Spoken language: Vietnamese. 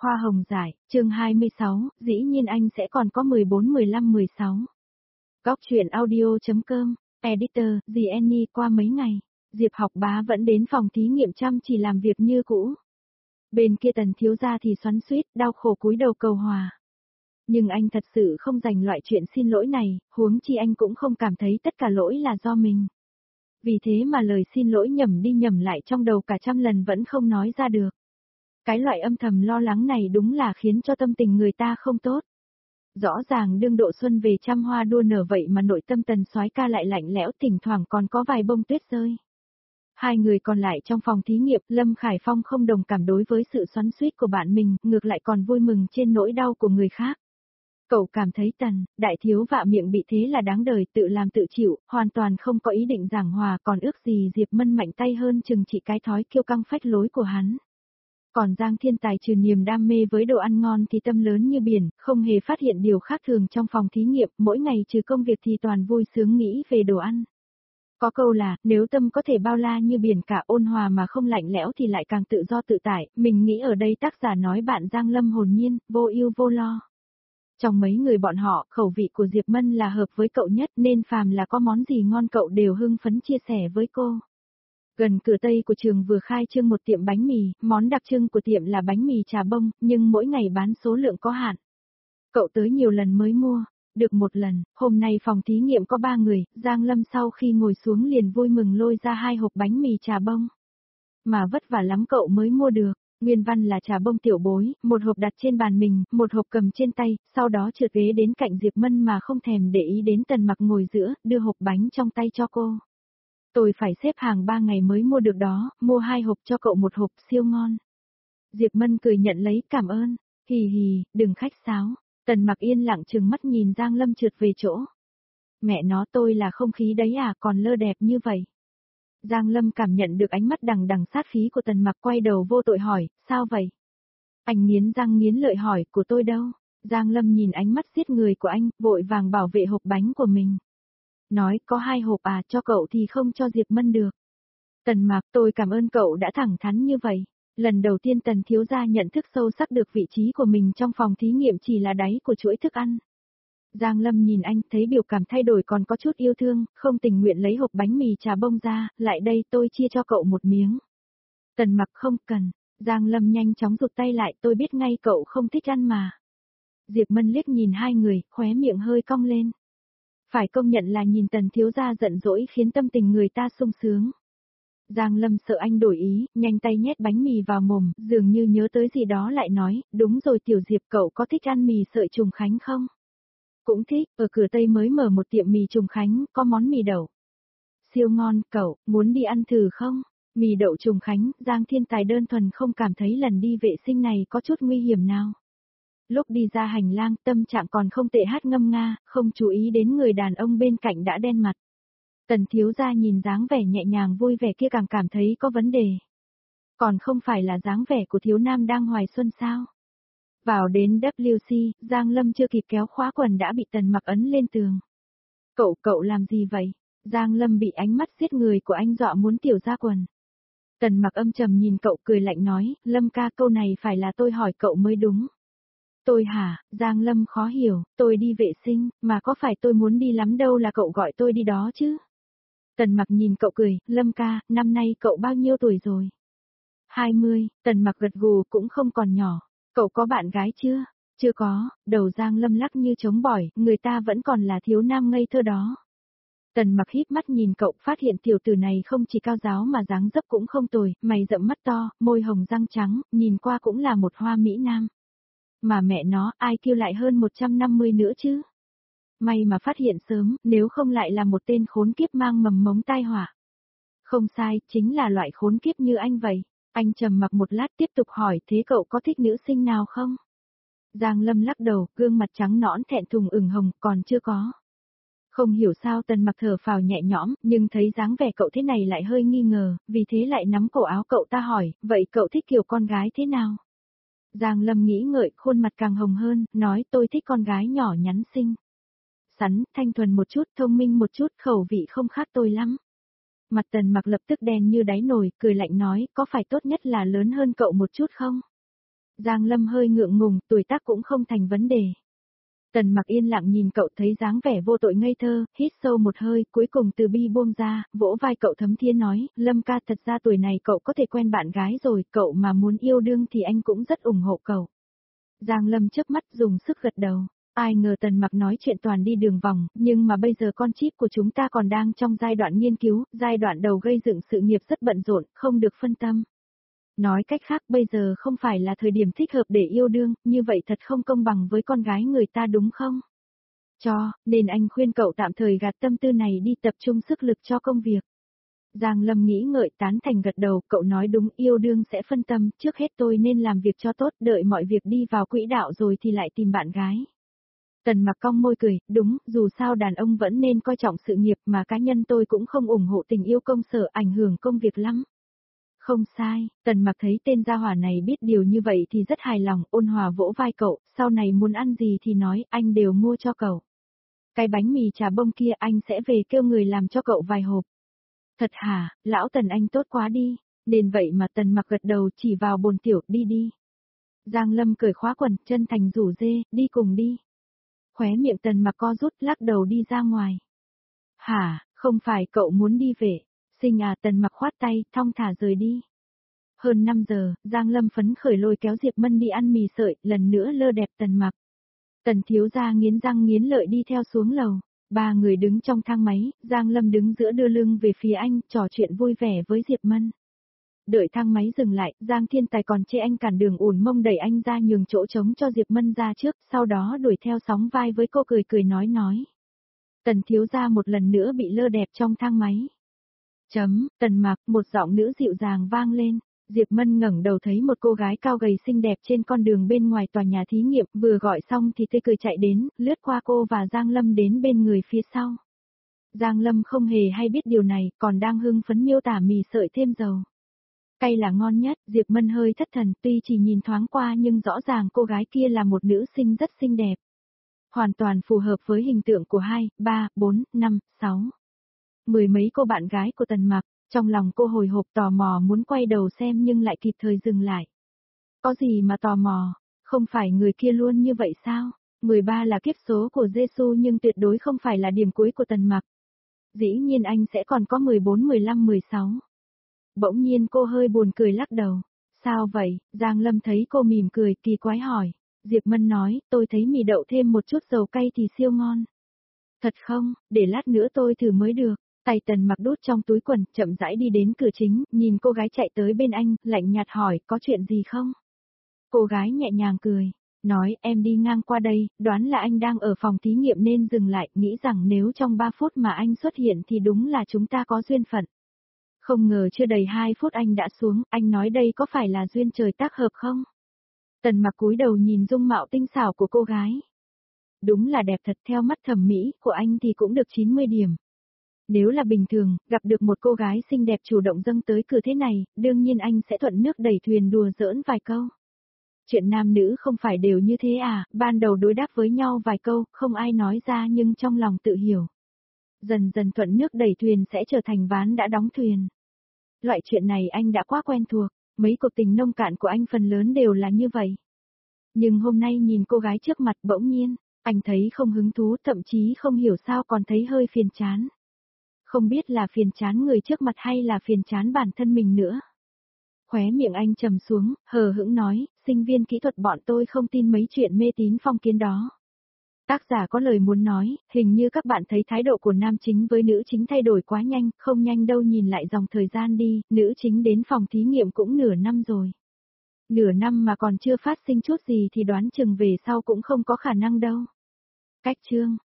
Hoa hồng giải, chương 26, dĩ nhiên anh sẽ còn có 14, 15, 16. Góc truyện audio.com, editor, dì Annie. Qua mấy ngày, Diệp Học Bá vẫn đến phòng thí nghiệm chăm chỉ làm việc như cũ. Bên kia Tần thiếu gia thì xoắn xuýt, đau khổ cúi đầu cầu hòa. Nhưng anh thật sự không dành loại chuyện xin lỗi này, huống chi anh cũng không cảm thấy tất cả lỗi là do mình. Vì thế mà lời xin lỗi nhẩm đi nhẩm lại trong đầu cả trăm lần vẫn không nói ra được. Cái loại âm thầm lo lắng này đúng là khiến cho tâm tình người ta không tốt. Rõ ràng đương độ xuân về trăm hoa đua nở vậy mà nội tâm Tần soái ca lại lạnh lẽo, thỉnh thoảng còn có vài bông tuyết rơi. Hai người còn lại trong phòng thí nghiệm, Lâm Khải Phong không đồng cảm đối với sự xoắn xuýt của bạn mình, ngược lại còn vui mừng trên nỗi đau của người khác. Cậu cảm thấy Tần, đại thiếu vạ miệng bị thế là đáng đời, tự làm tự chịu, hoàn toàn không có ý định giảng hòa, còn ước gì Diệp Mân mạnh tay hơn chừng trị cái thói kiêu căng phách lối của hắn. Còn Giang Thiên Tài trừ niềm đam mê với đồ ăn ngon thì tâm lớn như biển, không hề phát hiện điều khác thường trong phòng thí nghiệm, mỗi ngày trừ công việc thì toàn vui sướng nghĩ về đồ ăn. Có câu là, nếu tâm có thể bao la như biển cả, ôn hòa mà không lạnh lẽo thì lại càng tự do tự tại, mình nghĩ ở đây tác giả nói bạn Giang Lâm hồn nhiên, vô ưu vô lo. Trong mấy người bọn họ, khẩu vị của Diệp Mân là hợp với cậu nhất nên phàm là có món gì ngon cậu đều hưng phấn chia sẻ với cô. Gần cửa Tây của trường vừa khai trương một tiệm bánh mì, món đặc trưng của tiệm là bánh mì trà bông, nhưng mỗi ngày bán số lượng có hạn. Cậu tới nhiều lần mới mua, được một lần, hôm nay phòng thí nghiệm có 3 người, Giang Lâm sau khi ngồi xuống liền vui mừng lôi ra 2 hộp bánh mì trà bông. Mà vất vả lắm cậu mới mua được, nguyên văn là trà bông tiểu bối, một hộp đặt trên bàn mình, một hộp cầm trên tay, sau đó trượt ghế đến cạnh Diệp Mân mà không thèm để ý đến Tần Mặc ngồi giữa, đưa hộp bánh trong tay cho cô. Tôi phải xếp hàng 3 ngày mới mua được đó, mua 2 hộp cho cậu, một hộp siêu ngon. Diệp Mân cười nhận lấy, cảm ơn, hì hì, đừng khách sáo. Tần Mặc yên lặng trừng mắt nhìn Giang Lâm trượt về chỗ. Mẹ nó, tôi là không khí đấy à, còn lơ đẹp như vậy. Giang Lâm cảm nhận được ánh mắt đằng đằng sát khí của Tần Mặc, quay đầu vô tội hỏi, sao vậy? Anh nghiến răng nghiến lợi hỏi, của tôi đâu? Giang Lâm nhìn ánh mắt giết người của anh, vội vàng bảo vệ hộp bánh của mình. Nói, có 2 hộp à, cho cậu thì không cho Diệp Mân được. Tần Mặc, tôi cảm ơn cậu đã thẳng thắn như vậy. Lần đầu tiên Tần thiếu gia nhận thức sâu sắc được vị trí của mình trong phòng thí nghiệm chỉ là đáy của chuỗi thức ăn. Giang Lâm nhìn anh, thấy biểu cảm thay đổi còn có chút yêu thương, không tình nguyện lấy hộp bánh mì trà bông ra, lại đây tôi chia cho cậu một miếng. Tần Mặc không cần, Giang Lâm nhanh chóng rụt tay lại, tôi biết ngay cậu không thích ăn mà. Diệp Mân liếc nhìn hai người, khóe miệng hơi cong lên. Phải công nhận là nhìn Tần thiếu gia giận dỗi khiến tâm tình người ta sung sướng. Giang Lâm sợ anh đổi ý, nhanh tay nhét bánh mì vào mồm, dường như nhớ tới gì đó lại nói, đúng rồi Tiểu Diệp, cậu có thích ăn mì sợi Trùng Khánh không? Cũng thích, ở cửa Tây mới mở một tiệm mì Trùng Khánh, có món mì đậu. Siêu ngon, cậu, muốn đi ăn thử không? Mì đậu Trùng Khánh, Giang Thiên Tài đơn thuần không cảm thấy lần đi vệ sinh này có chút nguy hiểm nào. Lúc đi ra hành lang, tâm trạng còn không tệ, hát ngâm nga, không chú ý đến người đàn ông bên cạnh đã đen mặt. Tần thiếu gia nhìn dáng vẻ nhẹ nhàng vui vẻ kia càng cảm thấy có vấn đề. Còn không phải là dáng vẻ của thiếu nam đang hoài xuân sao? Vào đến WC, Giang Lâm chưa kịp kéo khóa quần đã bị Tần Mặc ấn lên tường. Cậu làm gì vậy? Giang Lâm bị ánh mắt giết người của anh dọa muốn tiểu ra quần. Tần Mặc âm trầm nhìn cậu cười lạnh nói, Lâm ca, câu này phải là tôi hỏi cậu mới đúng. Tôi hả? Giang Lâm khó hiểu, tôi đi vệ sinh, mà có phải tôi muốn đi lắm đâu là cậu gọi tôi đi đó chứ? Tần Mặc nhìn cậu cười, Lâm ca, năm nay cậu bao nhiêu tuổi rồi? 20, Tần Mặc gật gù, cũng không còn nhỏ. Cậu có bạn gái chưa? Chưa có, đầu Giang Lâm lắc như trống bỏi, người ta vẫn còn là thiếu nam ngây thơ đó. Tần Mặc híp mắt nhìn cậu, phát hiện tiểu tử này không chỉ cao giáo mà dáng dấp cũng không tồi, mày rậm mắt to, môi hồng răng trắng, nhìn qua cũng là một hoa mỹ nam. Mà mẹ nó, ai kêu lại hơn 150 nữa chứ? May mà phát hiện sớm, nếu không lại là một tên khốn kiếp mang mầm mống tai họa. Không sai, chính là loại khốn kiếp như anh vậy. Anh trầm mặc một lát tiếp tục hỏi, thế cậu có thích nữ sinh nào không? Giang Lâm lắc đầu, gương mặt trắng nõn thẹn thùng ửng hồng, còn chưa có. Không hiểu sao Tần Mặc thở phào nhẹ nhõm, nhưng thấy dáng vẻ cậu thế này lại hơi nghi ngờ, vì thế lại nắm cổ áo cậu ta hỏi, vậy cậu thích kiểu con gái thế nào? Giang Lâm nghĩ ngợi, khuôn mặt càng hồng hơn, nói tôi thích con gái nhỏ nhắn xinh xắn, thanh thuần một chút, thông minh một chút, khẩu vị không khác tôi lắm. Mặt Tần Mặc lập tức đen như đáy nồi, cười lạnh nói, có phải tốt nhất là lớn hơn cậu một chút không? Giang Lâm hơi ngượng ngùng, tuổi tác cũng không thành vấn đề. Tần Mặc yên lặng nhìn cậu thấy dáng vẻ vô tội ngây thơ, hít sâu một hơi, cuối cùng từ bi buông ra, vỗ vai cậu thấm thía nói, Lâm ca thật ra tuổi này cậu có thể quen bạn gái rồi, cậu mà muốn yêu đương thì anh cũng rất ủng hộ cậu. Giang Lâm chớp mắt dùng sức gật đầu. Ai ngờ Tần Mặc nói chuyện toàn đi đường vòng, nhưng mà bây giờ con chip của chúng ta còn đang trong giai đoạn nghiên cứu, giai đoạn đầu gây dựng sự nghiệp rất bận rộn, không được phân tâm. Nói cách khác bây giờ không phải là thời điểm thích hợp để yêu đương, như vậy thật không công bằng với con gái người ta đúng không? Nên anh khuyên cậu tạm thời gạt tâm tư này đi tập trung sức lực cho công việc. Giang Lâm nghĩ ngợi tán thành gật đầu, cậu nói đúng, yêu đương sẽ phân tâm, trước hết tôi nên làm việc cho tốt, đợi mọi việc đi vào quỹ đạo rồi thì lại tìm bạn gái. Tần Mặc cong môi cười, đúng, dù sao đàn ông vẫn nên coi trọng sự nghiệp mà cá nhân tôi cũng không ủng hộ tình yêu công sở ảnh hưởng công việc lắm. Không sai, Tần Mặc thấy tên gia hỏa này biết điều như vậy thì rất hài lòng, ôn hòa vỗ vai cậu, sau này muốn ăn gì thì nói, anh đều mua cho cậu. Cái bánh mì trà bông kia anh sẽ về kêu người làm cho cậu vài hộp. Thật hả, lão Tần anh tốt quá đi, nên vậy mà Tần Mặc gật đầu chỉ vào bồn tiểu, đi đi. Giang Lâm cởi khóa quần, chân thành rủ dê, đi cùng đi. Khóe miệng Tần Mặc co rút lắc đầu đi ra ngoài. Hả, không phải cậu muốn đi về. Sinh à, Tần Mặc khoát tay, thong thả rời đi. Hơn 5 giờ, Giang Lâm phấn khởi lôi kéo Diệp Mân đi ăn mì sợi, lần nữa lơ đẹp Tần Mặc. Tần thiếu gia nghiến răng nghiến lợi đi theo xuống lầu. Ba người đứng trong thang máy, Giang Lâm đứng giữa đưa lưng về phía anh, trò chuyện vui vẻ với Diệp Mân. Đợi thang máy dừng lại, Giang Thiên Tài còn chê anh cản đường ủn mông đẩy anh ra nhường chỗ trống cho Diệp Mân ra trước, sau đó đuổi theo sóng vai với cô cười cười nói. Tần thiếu gia một lần nữa bị lơ đẹp trong thang máy. Tần Mặc, một giọng nữ dịu dàng vang lên. Diệp Mân ngẩng đầu thấy một cô gái cao gầy xinh đẹp trên con đường bên ngoài tòa nhà thí nghiệm, vừa gọi xong thì tươi cười chạy đến, lướt qua cô và Giang Lâm đến bên người phía sau. Giang Lâm không hề hay biết điều này, còn đang hưng phấn miêu tả mì sợi thêm dầu. Cay là ngon nhất, Diệp Mân hơi thất thần, tuy chỉ nhìn thoáng qua nhưng rõ ràng cô gái kia là một nữ sinh rất xinh đẹp. Hoàn toàn phù hợp với hình tượng của 2, 3, 4, 5, 6. Mười mấy cô bạn gái của Tần Mặc, trong lòng cô hồi hộp tò mò muốn quay đầu xem nhưng lại kịp thời dừng lại. Có gì mà tò mò, không phải người kia luôn như vậy sao? 13 là kiếp số của Giêsu nhưng tuyệt đối không phải là điểm cuối của Tần Mặc. Dĩ nhiên anh sẽ còn có 14, 15, 16. Bỗng nhiên cô hơi buồn cười lắc đầu. Sao vậy? Giang Lâm thấy cô mỉm cười kỳ quái hỏi. Diệp Mân nói, tôi thấy mì đậu thêm một chút dầu cay thì siêu ngon. Thật không, để lát nữa tôi thử mới được. Tay Tần Mặc đút trong túi quần, chậm rãi đi đến cửa chính, nhìn cô gái chạy tới bên anh, lạnh nhạt hỏi, có chuyện gì không? Cô gái nhẹ nhàng cười, nói, em đi ngang qua đây, đoán là anh đang ở phòng thí nghiệm nên dừng lại, nghĩ rằng nếu trong 3 phút mà anh xuất hiện thì đúng là chúng ta có duyên phận. Không ngờ chưa đầy 2 phút anh đã xuống, anh nói đây có phải là duyên trời tác hợp không? Tần Mặc cúi đầu nhìn dung mạo tinh xảo của cô gái. Đúng là đẹp thật, theo mắt thẩm mỹ của anh thì cũng được 90 điểm. Nếu là bình thường, gặp được một cô gái xinh đẹp chủ động dâng tới cửa thế này, đương nhiên anh sẽ thuận nước đẩy thuyền đùa giỡn vài câu. Chuyện nam nữ không phải đều như thế à, ban đầu đối đáp với nhau vài câu, không ai nói ra nhưng trong lòng tự hiểu. Dần dần thuận nước đẩy thuyền sẽ trở thành ván đã đóng thuyền. Loại chuyện này anh đã quá quen thuộc, mấy cuộc tình nông cạn của anh phần lớn đều là như vậy. Nhưng hôm nay nhìn cô gái trước mặt bỗng nhiên, anh thấy không hứng thú, thậm chí không hiểu sao còn thấy hơi phiền chán. Không biết là phiền chán người trước mặt hay là phiền chán bản thân mình nữa. Khóe miệng anh trầm xuống, hờ hững nói, sinh viên kỹ thuật bọn tôi không tin mấy chuyện mê tín phong kiến đó. Tác giả có lời muốn nói, hình như các bạn thấy thái độ của nam chính với nữ chính thay đổi quá nhanh, không nhanh đâu, nhìn lại dòng thời gian đi, nữ chính đến phòng thí nghiệm cũng nửa năm rồi. Nửa năm mà còn chưa phát sinh chút gì thì đoán chừng về sau cũng không có khả năng đâu. Cách chương